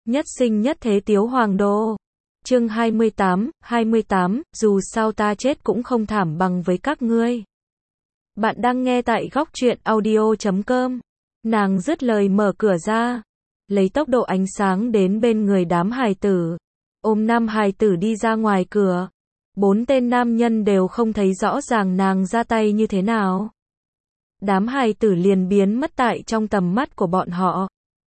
Nhất sinh nhất thế Tiếu Hoàng Đô. Chương 28, dù sao ta chết cũng không thảm bằng với các ngươi. Bạn đang nghe tại góc truyện audio.com. Nàng dứt lời mở cửa ra, lấy tốc độ ánh sáng đến bên người đám hài tử, ôm nam hài tử đi ra ngoài cửa. 4 tên nam nhân đều không thấy rõ ràng nàng ra tay như thế nào. Đám hài tử liền biến mất tại trong tầm mắt của bọn họ.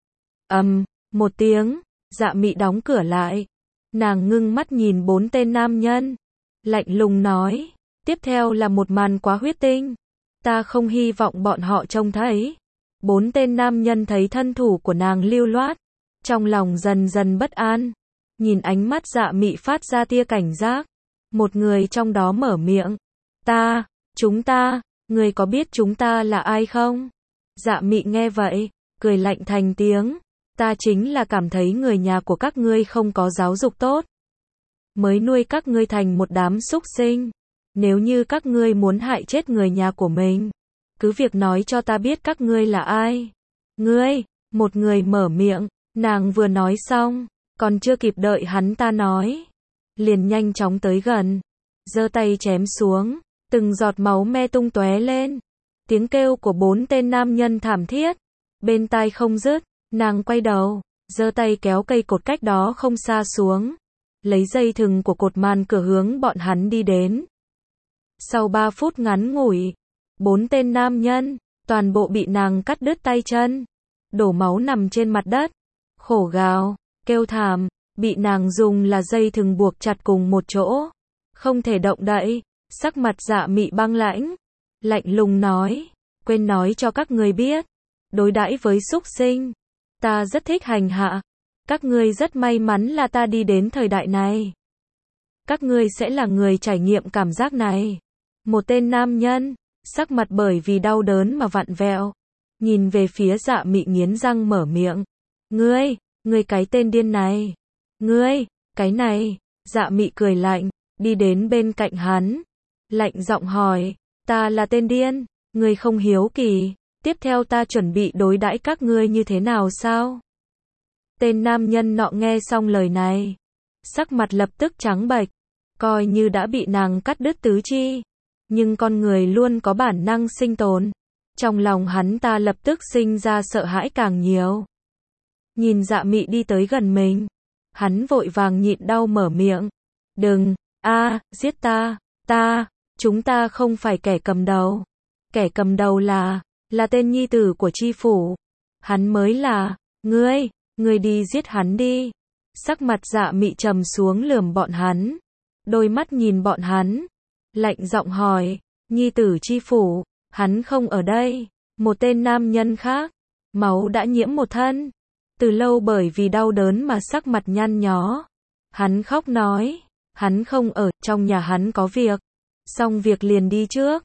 Một tiếng, Dạ Mị đóng cửa lại. Nàng ngưng mắt nhìn 4 tên nam nhân, lạnh lùng nói, tiếp theo là một màn quá huyết tinh. Ta không hy vọng bọn họ trông thấy. 4 tên nam nhân thấy thân thủ của nàng lưu loát, trong lòng dần dần bất an. Nhìn ánh mắt Dạ Mị phát ra tia cảnh giác, một người trong đó mở miệng. Chúng ta, người có biết chúng ta là ai không? Dạ Mị nghe vậy, cười lạnh thành tiếng. Ta chính là cảm thấy người nhà của các ngươi không có giáo dục tốt, mới nuôi các ngươi thành một đám súc sinh. Nếu như các ngươi muốn hại chết người nhà của mình, cứ việc nói cho ta biết các ngươi là ai. Ngươi, một người mở miệng, nàng vừa nói xong, còn chưa kịp đợi hắn ta nói, liền nhanh chóng tới gần, giơ tay chém xuống, từng giọt máu me tung tóe lên. Tiếng kêu của 4 tên nam nhân thảm thiết, bên tai không dứt. Nàng quay đầu, giơ tay kéo cây cột cách đó không xa xuống, lấy dây thừng của cột màn cửa hướng bọn hắn đi đến. Sau 3 phút ngắn ngủi, 4 tên nam nhân, toàn bộ bị nàng cắt đứt tay chân, đổ máu nằm trên mặt đất, khổ gào, kêu thảm, bị nàng dùng là dây thừng buộc chặt cùng một chỗ, không thể động đậy. Sắc mặt Dạ Mị băng lãnh, lạnh lùng nói, quên nói cho các người biết, đối đãi với súc sinh, ta rất thích hành hạ. Các ngươi rất may mắn là ta đi đến thời đại này. Các ngươi sẽ là người trải nghiệm cảm giác này. Một tên nam nhân, sắc mặt bởi vì đau đớn mà vặn vẹo, nhìn về phía Dạ Mị nghiến răng mở miệng. Ngươi cái tên điên này. Ngươi, cái này. Dạ Mị cười lạnh, đi đến bên cạnh hắn, lạnh giọng hỏi, ta là tên điên, ngươi không hiếu kỳ. Tiếp theo ta chuẩn bị đối đãi các ngươi như thế nào sao? Tên nam nhân nọ nghe xong lời này, sắc mặt lập tức trắng bệch, coi như đã bị nàng cắt đứt tứ chi, nhưng con người luôn có bản năng sinh tồn. Trong lòng hắn ta lập tức sinh ra sợ hãi càng nhiều. Nhìn Dạ Mị đi tới gần mình, hắn vội vàng nhịn đau mở miệng. Đừng, giết ta, chúng ta không phải kẻ cầm đầu. Kẻ cầm đầu là tên nhi tử của tri phủ. Hắn mới là, ngươi đi giết hắn đi. Sắc mặt Dạ Mị trầm xuống lườm bọn hắn, đôi mắt nhìn bọn hắn, lạnh giọng hỏi, nhi tử tri phủ, hắn không ở đây. Một tên nam nhân khác, máu đã nhiễm một thân, từ lâu bởi vì đau đớn mà sắc mặt nhăn nhó. Hắn khóc nói, hắn không ở, trong nhà hắn có việc, xong việc liền đi trước.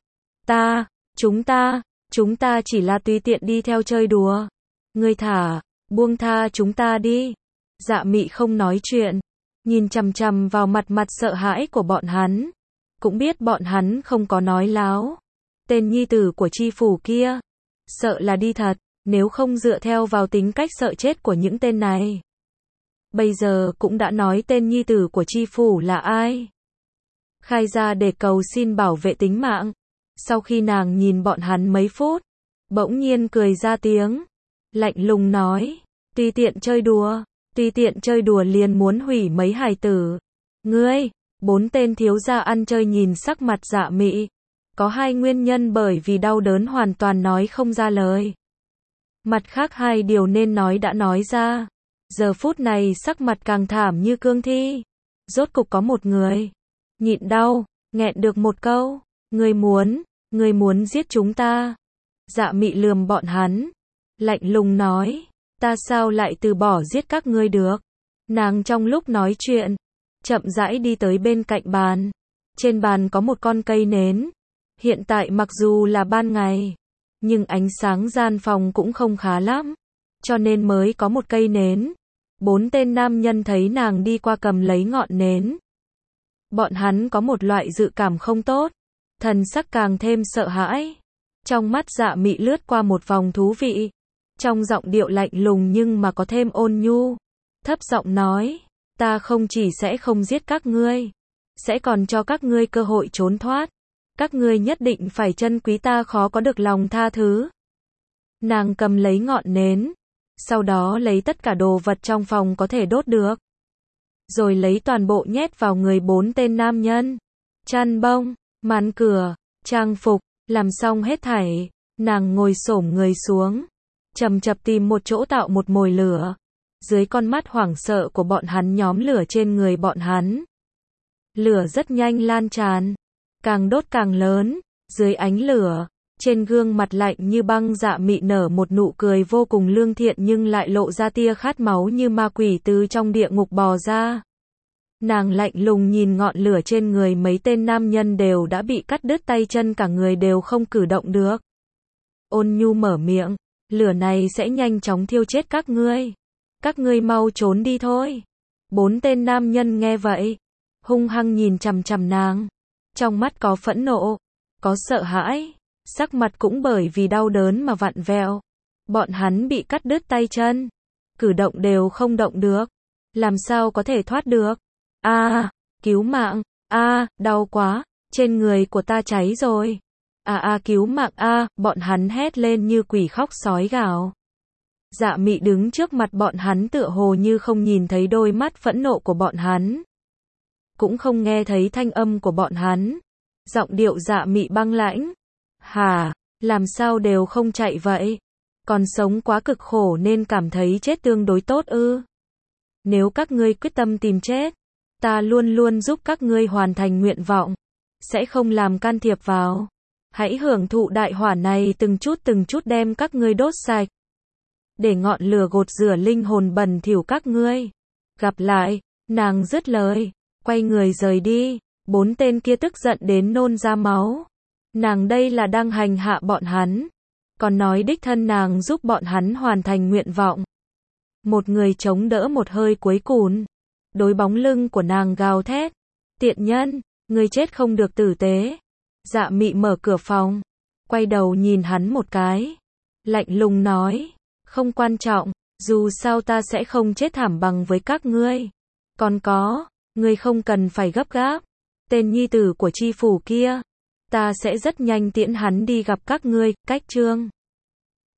Chúng ta chỉ là tùy tiện đi theo chơi đùa. Ngươi buông tha chúng ta đi. Dạ Mị không nói chuyện, nhìn chằm chằm vào mặt sợ hãi của bọn hắn, cũng biết bọn hắn không có nói láo. Tên nhi tử của tri phủ kia, sợ là đi thật, nếu không dựa theo vào tính cách sợ chết của những tên này. Bây giờ cũng đã nói tên nhi tử của tri phủ là ai. Khai ra để cầu xin bảo vệ tính mạng. Sau khi nàng nhìn bọn hắn mấy phút, bỗng nhiên cười ra tiếng, lạnh lùng nói, tùy tiện chơi đùa liền muốn hủy mấy hài tử. Ngươi, 4 tên thiếu gia ăn chơi nhìn sắc mặt Dạ Mị, có 2 nguyên nhân bởi vì đau đớn hoàn toàn nói không ra lời. Mặt khác 2 điều nên nói đã nói ra, giờ phút này sắc mặt càng thảm như cương thi. Rốt cục có một người nhịn đau, nghẹn được một câu, ngươi muốn giết chúng ta. Dạ Mị lườm bọn hắn, lạnh lùng nói, ta sao lại từ bỏ giết các ngươi được. Nàng trong lúc nói chuyện, chậm rãi đi tới bên cạnh bàn. Trên bàn có một con cây nến. Hiện tại mặc dù là ban ngày, nhưng ánh sáng gian phòng cũng không khá lắm, cho nên mới có một cây nến. 4 tên nam nhân thấy nàng đi qua cầm lấy ngọn nến, bọn hắn có một loại dự cảm không tốt, thần sắc càng thêm sợ hãi. Trong mắt Dạ Mị lướt qua một vòng thú vị, trong giọng điệu lạnh lùng nhưng mà có thêm ôn nhu. thấp giọng nói, ta không chỉ sẽ không giết các ngươi, sẽ còn cho các ngươi cơ hội trốn thoát. Các ngươi nhất định phải trân quý ta khó có được lòng tha thứ. Nàng cầm lấy ngọn nến, sau đó lấy tất cả đồ vật trong phòng có thể đốt được. Rồi lấy toàn bộ nhét vào người 4 tên nam nhân. Chăn bông, màn cửa, trang phục, làm xong hết thảy, nàng ngồi xổm người xuống, chậm chạp tìm một chỗ tạo một mồi lửa. Dưới con mắt hoảng sợ của bọn hắn nhóm lửa trên người bọn hắn. Lửa rất nhanh lan tràn, càng đốt càng lớn, dưới ánh lửa, trên gương mặt lạnh như băng Dạ Mị nở một nụ cười vô cùng lương thiện nhưng lại lộ ra tia khát máu như ma quỷ từ trong địa ngục bò ra. Nàng lạnh lùng nhìn ngọn lửa trên người mấy tên nam nhân đều đã bị cắt đứt tay chân cả người đều không cử động được. Ôn nhu mở miệng, lửa này sẽ nhanh chóng thiêu chết các ngươi. Các ngươi mau trốn đi thôi. 4 tên nam nhân nghe vậy, hung hăng nhìn chằm chằm nàng. Trong mắt có phẫn nộ, có sợ hãi, sắc mặt cũng bởi vì đau đớn mà vặn vẹo. Bọn hắn bị cắt đứt tay chân, cử động đều không động được. Làm sao có thể thoát được? Cứu mạng, đau quá, trên người của ta cháy rồi. Cứu mạng bọn hắn hét lên như quỷ khóc sói gào. Dạ Mị đứng trước mặt bọn hắn tựa hồ như không nhìn thấy đôi mắt phẫn nộ của bọn hắn. Cũng không nghe thấy thanh âm của bọn hắn. Giọng điệu Dạ Mị băng lãnh. Hả, làm sao đều không chạy vậy? Còn sống quá cực khổ nên cảm thấy chết tương đối tốt ư? Nếu các ngươi quyết tâm tìm chết, ta luôn luôn giúp các ngươi hoàn thành nguyện vọng, sẽ không làm can thiệp vào. Hãy hưởng thụ đại hỏa này từng chút đem các ngươi đốt sạch. Để ngọn lửa gột rửa linh hồn bẩn thỉu các ngươi. Gặp lại, nàng dứt lời, quay người rời đi. 4 tên kia tức giận đến nôn ra máu. Nàng đây là đang hành hạ bọn hắn, còn nói đích thân nàng giúp bọn hắn hoàn thành nguyện vọng. Một người chống đỡ một hơi cuối cùng, đối bóng lưng của nàng gào thét, tiện nhân, ngươi chết không được tử tế. Dạ Mị mở cửa phòng, quay đầu nhìn hắn một cái, lạnh lùng nói, không quan trọng, dù sao ta sẽ không chết thảm bằng với các ngươi. Còn có, ngươi không cần phải gấp gáp, tên nhi tử của chi phủ kia, ta sẽ rất nhanh tiễn hắn đi gặp các ngươi. Cách chương